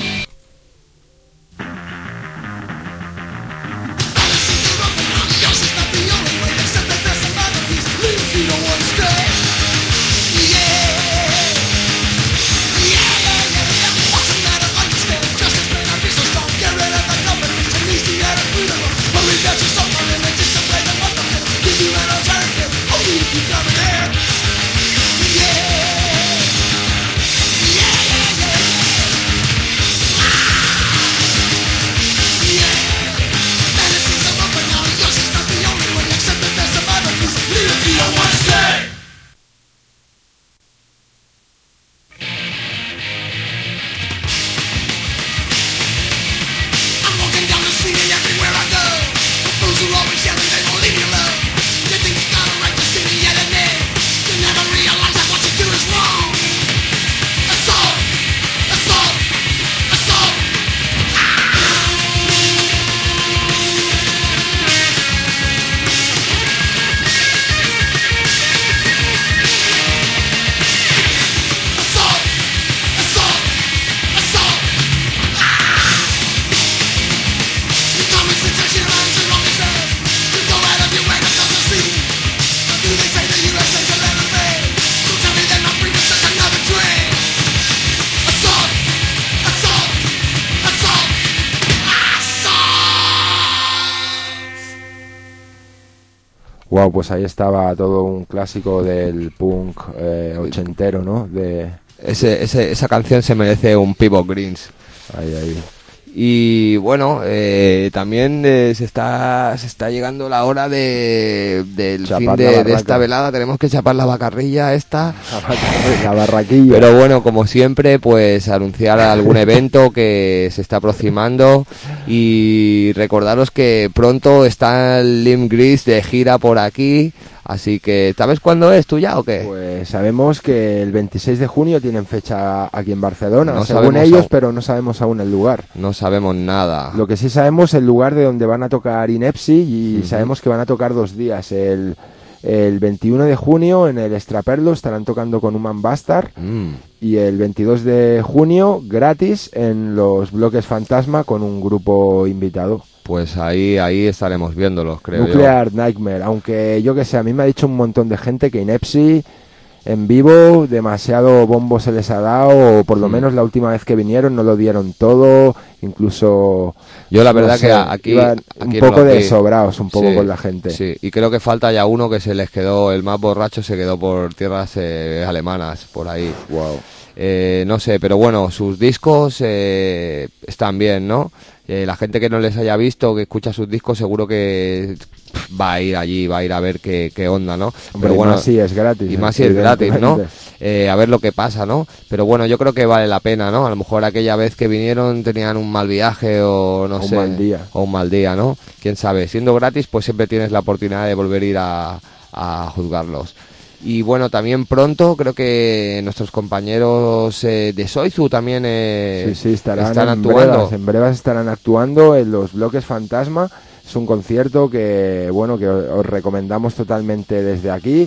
Wow, pues ahí estaba todo un clásico del punk eh, ochentero, ¿no? De Ese, ese, esa canción se merece un Pivot Greens. ahí, ahí. Y bueno, eh, también eh, se está se está llegando la hora de del Chapar fin la de, de barraca. esta velada. Tenemos que chapar la bacarrilla esta. La barraquilla. Pero bueno, como siempre, pues anunciar algún evento que se está aproximando y recordaros que pronto está el Limp Gris de gira por aquí. Así que, ¿sabes cuándo es tú ya o qué? Pues sabemos que el veintiséis de junio tienen fecha aquí en Barcelona, No según sabemos ellos, aún. pero no sabemos aún el lugar. No sabemos nada. Lo que sí sabemos es el lugar de donde van a tocar Inepsi y Ujú. sabemos que van a tocar dos días. El, el veintiuno de junio en el Extraperlo estarán tocando con Human Bastard Mm. y el veintidós de junio gratis en los Bloques Fantasma con un grupo invitado. Pues ahí ahí estaremos viéndolos, creo Nuclear Nightmare, aunque yo que sé, a mí me ha dicho un montón de gente que Inepsi en vivo demasiado bombo se les ha dado, o por lo Mm. menos la última vez que vinieron no lo dieron todo, incluso yo. Yo la no verdad sé, que aquí, iban aquí un no poco lo vi. de sobrados, un poco Sí, con la gente. Sí, y creo que falta ya uno que se les quedó, el más borracho se quedó por tierras eh, alemanas, por ahí. Wow. Eh, no sé, pero bueno, sus discos eh, están bien, ¿no? Eh, la gente que no les haya visto, que escucha sus discos, seguro que pff, va a ir allí, va a ir a ver qué, qué onda, ¿no? Hombre, pero y bueno, más si es gratis. y más si es gratis, ¿no? evidentemente. Eh, a ver lo que pasa, ¿no? Pero bueno, yo creo que vale la pena, ¿no? A lo mejor aquella vez que vinieron tenían un mal viaje o no O un sé. mal día. O un mal día, ¿no? Quién sabe. Siendo gratis, pues siempre tienes la oportunidad de volver a ir a, a juzgarlos. Y bueno, también pronto creo que nuestros compañeros eh, de Soizu también eh, Sí, sí, estarán están en actuando. brevas, en brevas estarán actuando en los Bloques Fantasma. Es un concierto que, bueno, que os os recomendamos totalmente desde aquí,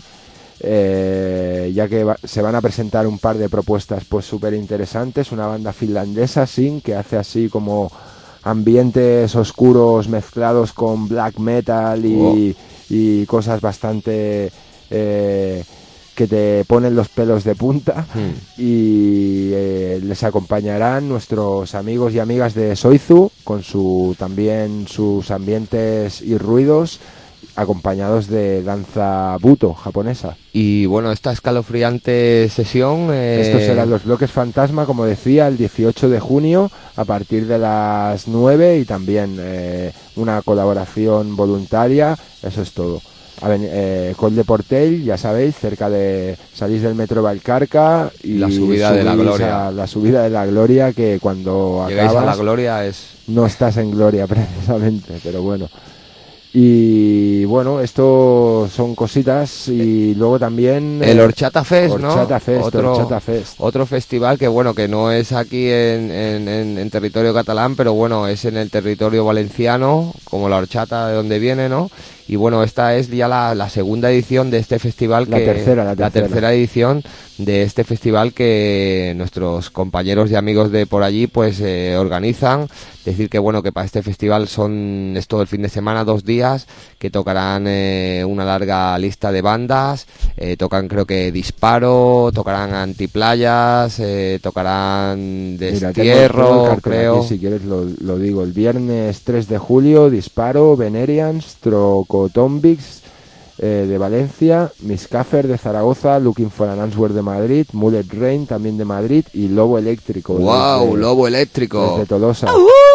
eh, ya que va- se van a presentar un par de propuestas pues súper interesantes. Una banda finlandesa, Sin, que hace así como ambientes oscuros mezclados con black metal y, y cosas bastante... eh, que te ponen los pelos de punta. Hmm. Y eh, les acompañarán nuestros amigos y amigas de Soizu con su también sus ambientes y ruidos, acompañados de danza buto japonesa. Y bueno, esta escalofriante sesión... eh, Estos serán los Bloques Fantasma, como decía, el dieciocho de junio a partir de las nueve, y también eh, una colaboración voluntaria. Eso es todo. Aven- eh, Col de Portell, ya sabéis, cerca de salís del metro Valcarca y La subida de la subís Gloria. a la subida de la Gloria, que cuando llegáis acabas a la gloria es... no estás en gloria precisamente, pero bueno. Y bueno, esto son cositas. Y luego también el Horchata Fest, ¿no? Horchata Fest, otro, Horchata Fest. Otro festival que bueno, que no es aquí en, en, en, en territorio catalán, pero bueno, es en el territorio valenciano, como la horchata de donde viene, ¿no? Y bueno, esta es ya la, la segunda edición de este festival. La que, tercera, la tercera. La tercera edición de este festival que nuestros compañeros y amigos de por allí pues eh, organizan. Decir que bueno, que para este festival son, es todo el fin de semana, dos días, que tocarán eh, una larga lista de bandas, eh, tocan creo que Disparo, tocarán Antiplayas, eh, tocarán Destierro, creo. Aquí, si quieres lo, lo digo, el viernes tres de julio, Disparo, Venerians, Trocotombix eh, de Valencia, Miscafer de Zaragoza, Looking for an Answer de Madrid, Mullet Rain también de Madrid y Lobo Eléctrico. ¡Wow! Desde, Lobo Eléctrico. desde Tolosa.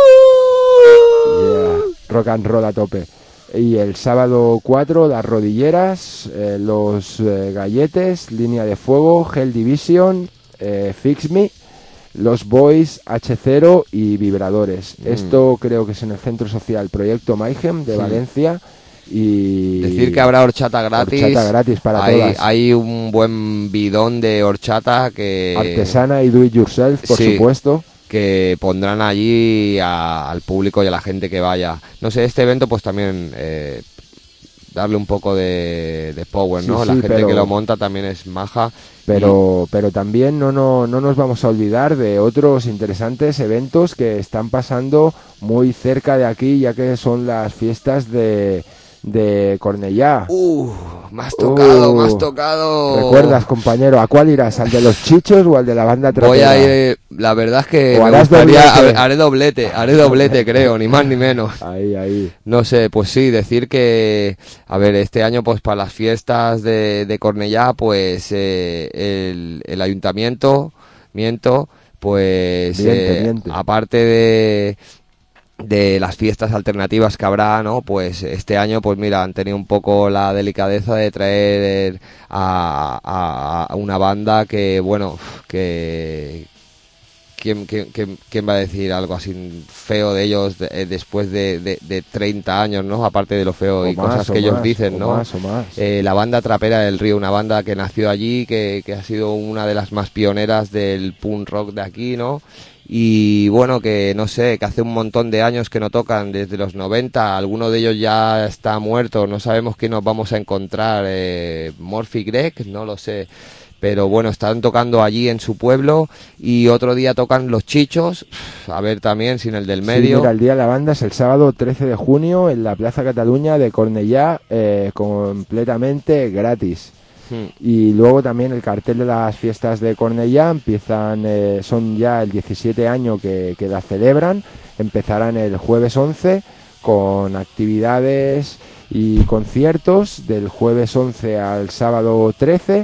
Yeah, rock and roll a tope. Y el sábado cuatro, Las Rodilleras, eh, Los eh, Galletes, Línea de Fuego, Hell Division, eh, Fix Me, Los Boys, H cero y Vibradores. Mm. Esto creo que es en el Centro Social Proyecto Mayhem de sí. Valencia. Y decir que habrá horchata gratis, horchata gratis para hay, todas. Hay un buen bidón de horchata que artesana y do it yourself, por sí, supuesto, que pondrán allí a, al público y a la gente que vaya. No sé, este evento pues también eh, darle un poco de, de power, ¿no? Sí, la sí, gente pero, que lo monta también es maja. Pero, y... pero también no, no, no nos vamos a olvidar de otros interesantes eventos que están pasando muy cerca de aquí, ya que son las fiestas de... de Cornellá. Uh, me has tocado, uh, me has tocado. ¿Recuerdas, compañero? ¿A cuál irás? ¿Al de los Chichos o al de la banda trapera? Voy a ir, la verdad es que me gustaría, doblete? haré doblete, haré doblete creo, ni más ni menos. Ahí, ahí. No sé, pues sí, decir que, a ver, este año pues para las fiestas de, de Cornellá, pues eh, el, el ayuntamiento, miento, pues miente, eh, miente. aparte de... de las fiestas alternativas que habrá, ¿no? Pues este año, pues mira, han tenido un poco la delicadeza de traer a, a, a una banda que, bueno, que... ¿Quién, quién, quién, quién va a decir algo así feo de ellos de, después de, de, de treinta años, ¿no? Aparte de lo feo y más, cosas que ellos más, dicen, o ¿no? Más, o más. Eh, la banda Trapera del Río, una banda que nació allí, que, que ha sido una de las más pioneras del punk rock de aquí, ¿no? Y bueno, que no sé, que hace un montón de años que no tocan, desde los noventa, alguno de ellos ya está muerto, no sabemos quién nos vamos a encontrar, eh, Morphy Greg, no lo sé, pero bueno, están tocando allí en su pueblo y otro día tocan Los Chichos, a ver también, sin el del medio. Sí, mira, el día de la banda es el sábado trece de junio en la Plaza Cataluña de Cornellá, eh, completamente gratis. Y luego también el cartel de las fiestas de Cornellá empiezan, eh, son ya el diecisiete año que, que las celebran, empezarán el jueves once con actividades y conciertos del jueves once al sábado trece.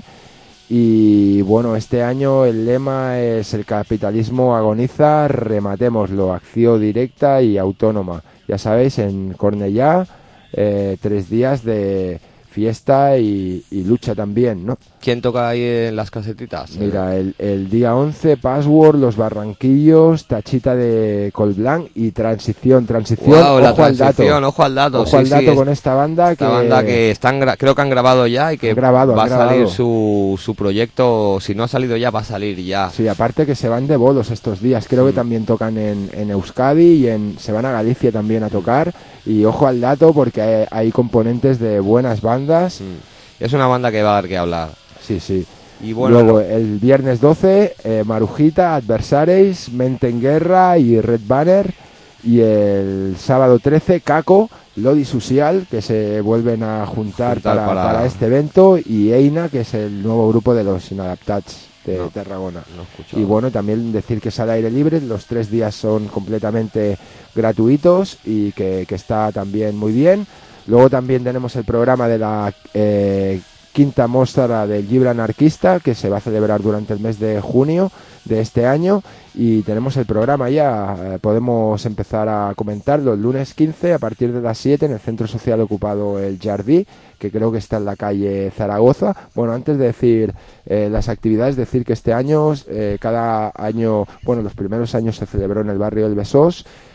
Y bueno, este año el lema es: el capitalismo agoniza, rematémoslo, acción directa y autónoma. Ya sabéis, en Cornellá, eh, tres días de fiesta y, y lucha también, ¿no? ¿Quién toca ahí en las casetitas? Mira, el, el día once, Password, Los Barranquillos, Tachita de Colblanc y Transición. Transición, wow, ojo, la al transición dato. ojo al dato. Ojo sí, al dato sí, con esta banda. Esta que banda que están, creo que han grabado ya y que grabado, va a grabado. salir su, su proyecto. Si no ha salido ya, va a salir ya. Sí, aparte que se van de bolos estos días. Creo mm. que también tocan en, en Euskadi y en, se van a Galicia también a tocar. Y ojo al dato porque hay, hay componentes de buenas bandas. Mm. Es una banda que va a dar que hablar. Sí, sí. Y bueno, luego no. el viernes doce, eh, Marujita, Adversaries, Mente en Guerra y Red Banner. Y el sábado trece, Caco, Lodi Social, que se vuelven a juntar, juntar para, para... para este evento. Y Eina, que es el nuevo grupo de los Inadaptats de no, Tarragona. No y bueno, también decir que es al aire libre, los tres días son completamente gratuitos y que, que está también muy bien. Luego también tenemos el programa de la eh, quinta mostra del Llibre Anarquista, que se va a celebrar durante el mes de junio de este año, y tenemos el programa ya, eh, podemos empezar a comentarlo el lunes quince a partir de las siete en el Centro Social Ocupado El Jardí, que creo que está en la calle Zaragoza. Bueno, antes de decir eh, las actividades, decir que este año, eh, cada año, bueno, los primeros años se celebró en el barrio del Besós.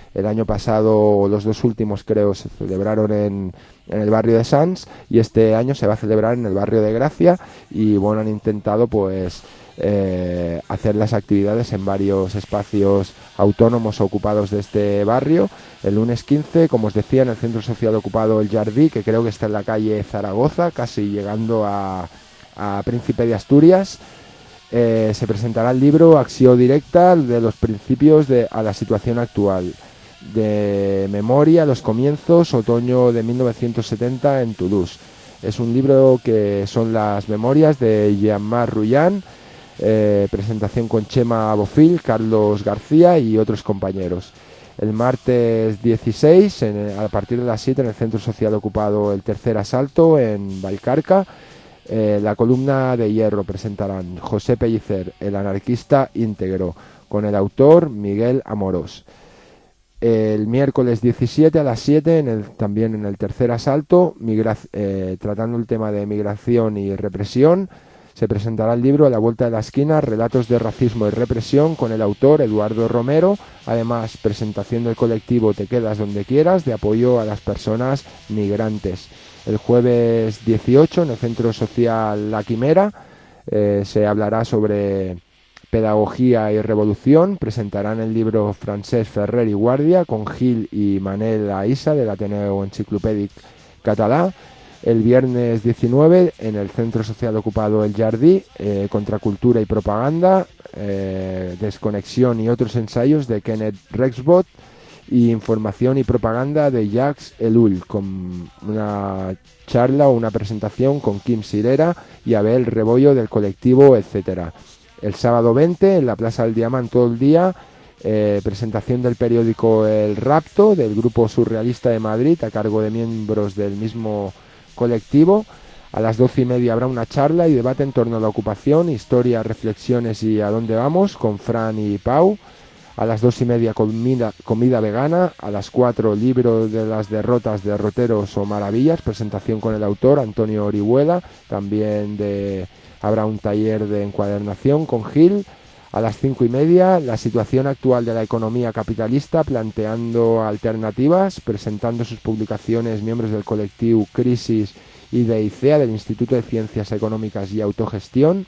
El año pasado, los dos últimos creo, se celebraron en, en el barrio de Sants, y este año se va a celebrar en el barrio de Gracia, y bueno, han intentado pues eh, hacer las actividades en varios espacios autónomos ocupados de este barrio. El lunes quince, como os decía, en el centro social ocupado El Jardí, que creo que está en la calle Zaragoza, casi llegando a, a Príncipe de Asturias. Eh, se presentará el libro Acció Directa de los principios de, a la situación actual, de memoria a los comienzos, otoño de mil novecientos setenta en Toulouse. Es un libro que son las memorias de Jean-Marc Rullan, eh, presentación con Chema Bofil, Carlos García y otros compañeros. El martes dieciséis, en, a partir de las siete, en el Centro Social Ocupado El Tercer Asalto, en Vallcarca, eh, la columna de hierro presentarán José Pellicer, el anarquista íntegro, con el autor Miguel Amorós. El miércoles diecisiete a las siete, en el, también en el Tercer Asalto, migra, eh, tratando el tema de migración y represión, se presentará el libro A la vuelta de la esquina, relatos de racismo y represión, con el autor Eduardo Romero. Además, presentación del colectivo Te quedas donde quieras, de apoyo a las personas migrantes. El jueves dieciocho, en el Centro Social La Quimera, eh, se hablará sobre pedagogía y revolución. Presentarán el libro Francesc Ferrer y Guàrdia, con Gil y Manel Aïssa, del Ateneu Enciclopèdic Català. El viernes diecinueve, en el Centro Social Ocupado El Jardí, eh, Contracultura y Propaganda, eh, Desconexión y otros ensayos, de Kenneth Rexbot, y Información y Propaganda, de Jacques Ellul, con una charla o una presentación con Kim Sirera y Abel Rebollo, del colectivo Etcétera. El sábado veinte, en la Plaza del Diamant, todo el día, eh, presentación del periódico El Rapto, del Grupo Surrealista de Madrid, a cargo de miembros del mismo colectivo. A las doce y media habrá una charla y debate en torno a la ocupación, historia, reflexiones y a dónde vamos, con Fran y Pau. A las dos y media comida, comida vegana. A las cuatro, libro de las derrotas, derroteros o maravillas, presentación con el autor Antonio Orihuela. También de, habrá un taller de encuadernación con Gil. A las cinco y media, la situación actual de la economía capitalista, planteando alternativas, presentando sus publicaciones miembros del colectivo Crisis y de I C E A, del Instituto de Ciencias Económicas y Autogestión.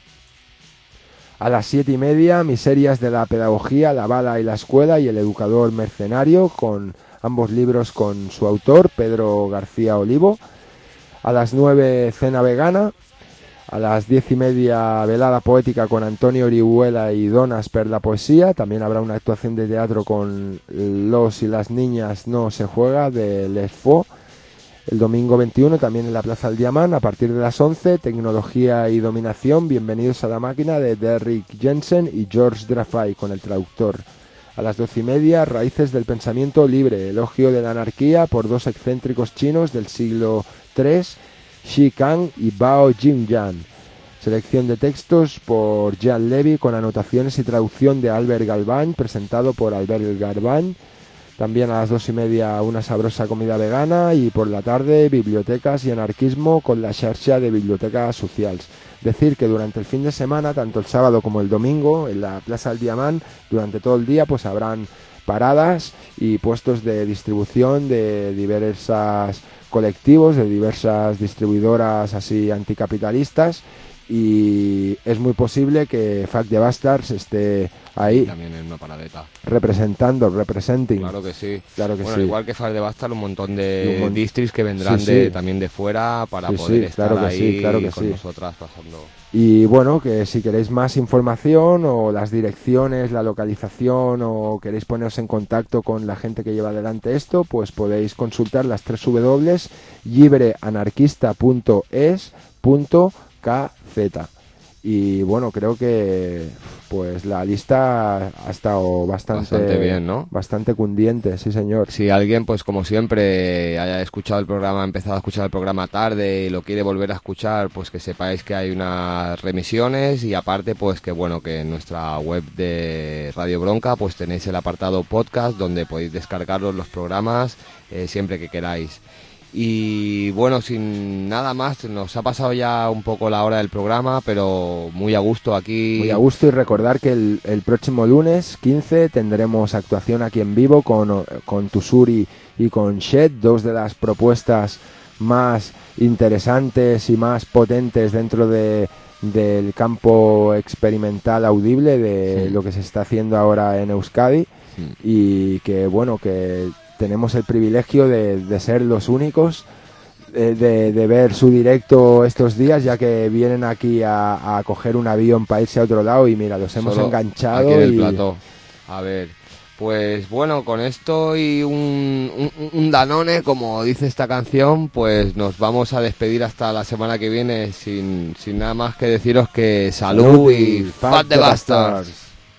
A las siete y media, Miserias de la Pedagogía, la bala y la escuela, y el educador mercenario, con ambos libros con su autor, Pedro García Olivo. A las nueve, cena vegana. A las diez y media, velada poética con Antonio Orihuela y Donas per la poesía. También habrá una actuación de teatro con Los y las niñas no se juega, de Les Faux. El domingo veintiuno, también en la Plaza del Diamant, a partir de las once, Tecnología y dominación, bienvenidos a la máquina, de Derrick Jensen y George Drafay, con el traductor. A las doce y media, Raíces del pensamiento libre, elogio de la anarquía por dos excéntricos chinos del siglo tres, Xi Kang y Bao Jingyan. Selección de textos por Jean Levy, con anotaciones y traducción de Albert Galván, presentado por Albert Galván. También a las dos y media, una sabrosa comida vegana, y por la tarde, bibliotecas y anarquismo con la xarxa de bibliotecas socials. Decir que durante el fin de semana, tanto el sábado como el domingo, en la Plaza del Diamant, durante todo el día, pues habrán paradas y puestos de distribución de diversas colectivos, de diversas distribuidoras así anticapitalistas, y es muy posible que Fuck the Bastards esté ahí también en una paradeta representando, representing. Claro que sí. Claro que bueno, sí. Igual que Fuck the Bastards, un montón de un mon... distris que vendrán sí, sí. De, también de fuera para sí, poder sí, estar claro que ahí sí, claro que con sí. nosotras pasando. Y bueno, que si queréis más información o las direcciones, la localización, o queréis poneros en contacto con la gente que lleva adelante esto, pues podéis consultar las tres w punto libreanarquista punto es punto k z. Y bueno, creo que pues la lista ha estado bastante, bastante bien, ¿no? Bastante cundiente, sí señor. Si alguien, pues como siempre, haya escuchado el programa, ha empezado a escuchar el programa tarde y lo quiere volver a escuchar, pues que sepáis que hay unas remisiones, y aparte, pues que bueno, que en nuestra web de Radio Bronca, pues tenéis el apartado podcast donde podéis descargaros los programas eh, siempre que queráis. Y bueno, sin nada más, nos ha pasado ya un poco la hora del programa, pero muy a gusto aquí. Muy a gusto, y recordar que el, el próximo lunes quince tendremos actuación aquí en vivo con, con Tusuri y con Shed, dos de las propuestas más interesantes y más potentes dentro de, del campo experimental audible de sí. lo que se está haciendo ahora en Euskadi, sí. y que bueno, que tenemos el privilegio de, de ser los únicos de, de, de ver su directo estos días, ya que vienen aquí a, a coger un avión para irse a otro lado, y mira, los hemos Solo enganchado aquí en el y... plató. A ver, pues bueno, con esto y un, un, un Danone, como dice esta canción, pues nos vamos a despedir hasta la semana que viene, sin, sin nada más que deciros que salud, salud y, y Fat the Bastards.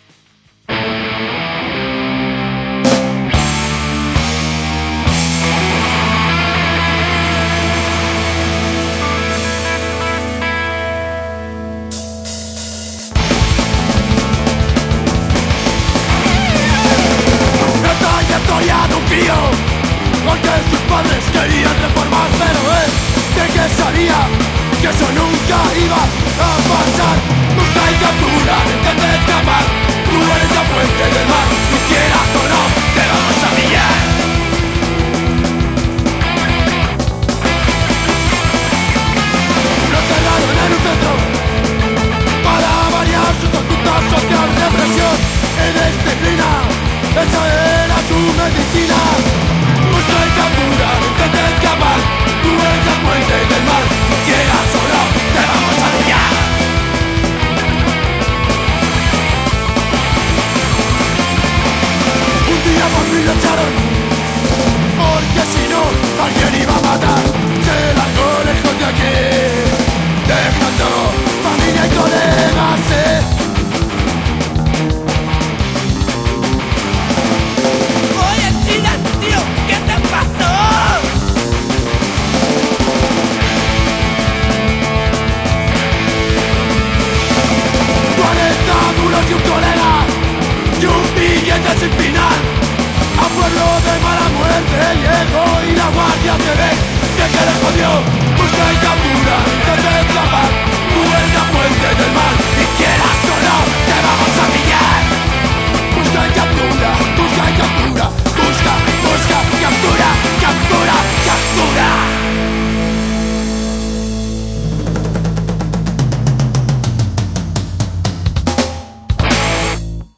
Porque sus padres querían reformar, pero él de que sabía que eso nunca iba a pasar. Nunca hay captura, intenta escapar. Tú eres la fuente del mar, quisiera